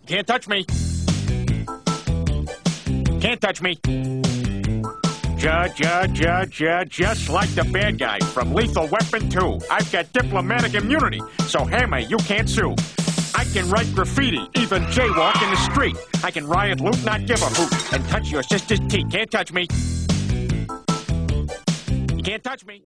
Can't touch me. Can't touch me. Just like the bad guy from Lethal Weapon 2. I've got diplomatic immunity, so Hammer, you can't sue. I can write graffiti, even jaywalk in the street. I can riot, loot, not give a hoot, and touch your sister's teeth. Can't touch me. You can't touch me.